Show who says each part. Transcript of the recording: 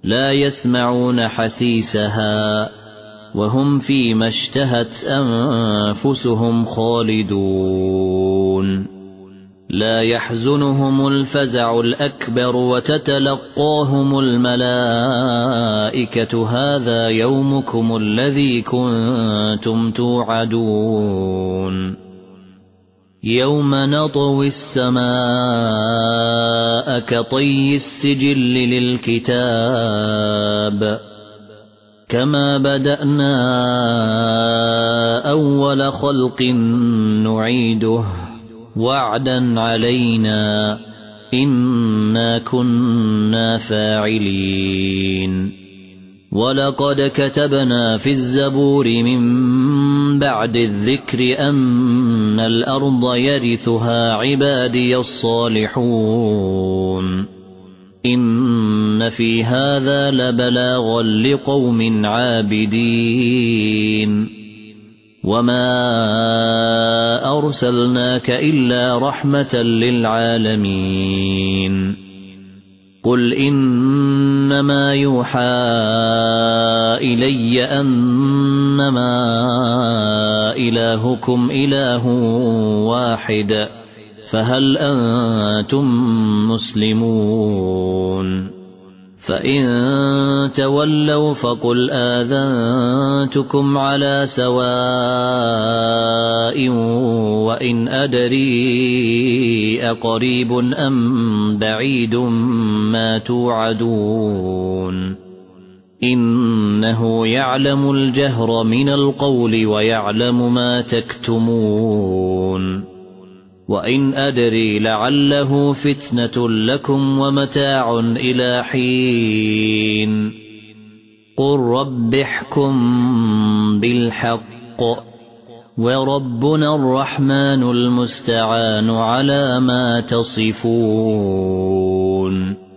Speaker 1: لا يسمعون حسيسها وهم فيما اشتهت أنفسهم خالدون لا يحزنهم الفزع الأكبر وتتلقاهم الملائكة هذا يومكم الذي كنتم توعدون يوم نطوي السماء كطي السجل للكتاب كما بدأنا أول خلق نعيده وعدا علينا إنا كنا فاعلين ولقد كتبنا في الزبور من بعد الذكر أن الأرض يرثها عبادي الصالحون إن في هذا لبلاغا لقوم عابدين وما أرسلناك إلا رحمة للعالمين قل إنما يوحى إلي أنما إلهكم إله واحد فهل أنتم مسلمون فإن تولوا فقل آذنتكم على سواء وإن أدري أقريب أم بعيد ما توعدون إنه يعلم الجهر من القول ويعلم ما تكتمون وإن أدري لعله فتنة لكم ومتاع إلى حين قل رب احكم بالحق وربنا الرحمن المستعان على ما تصفون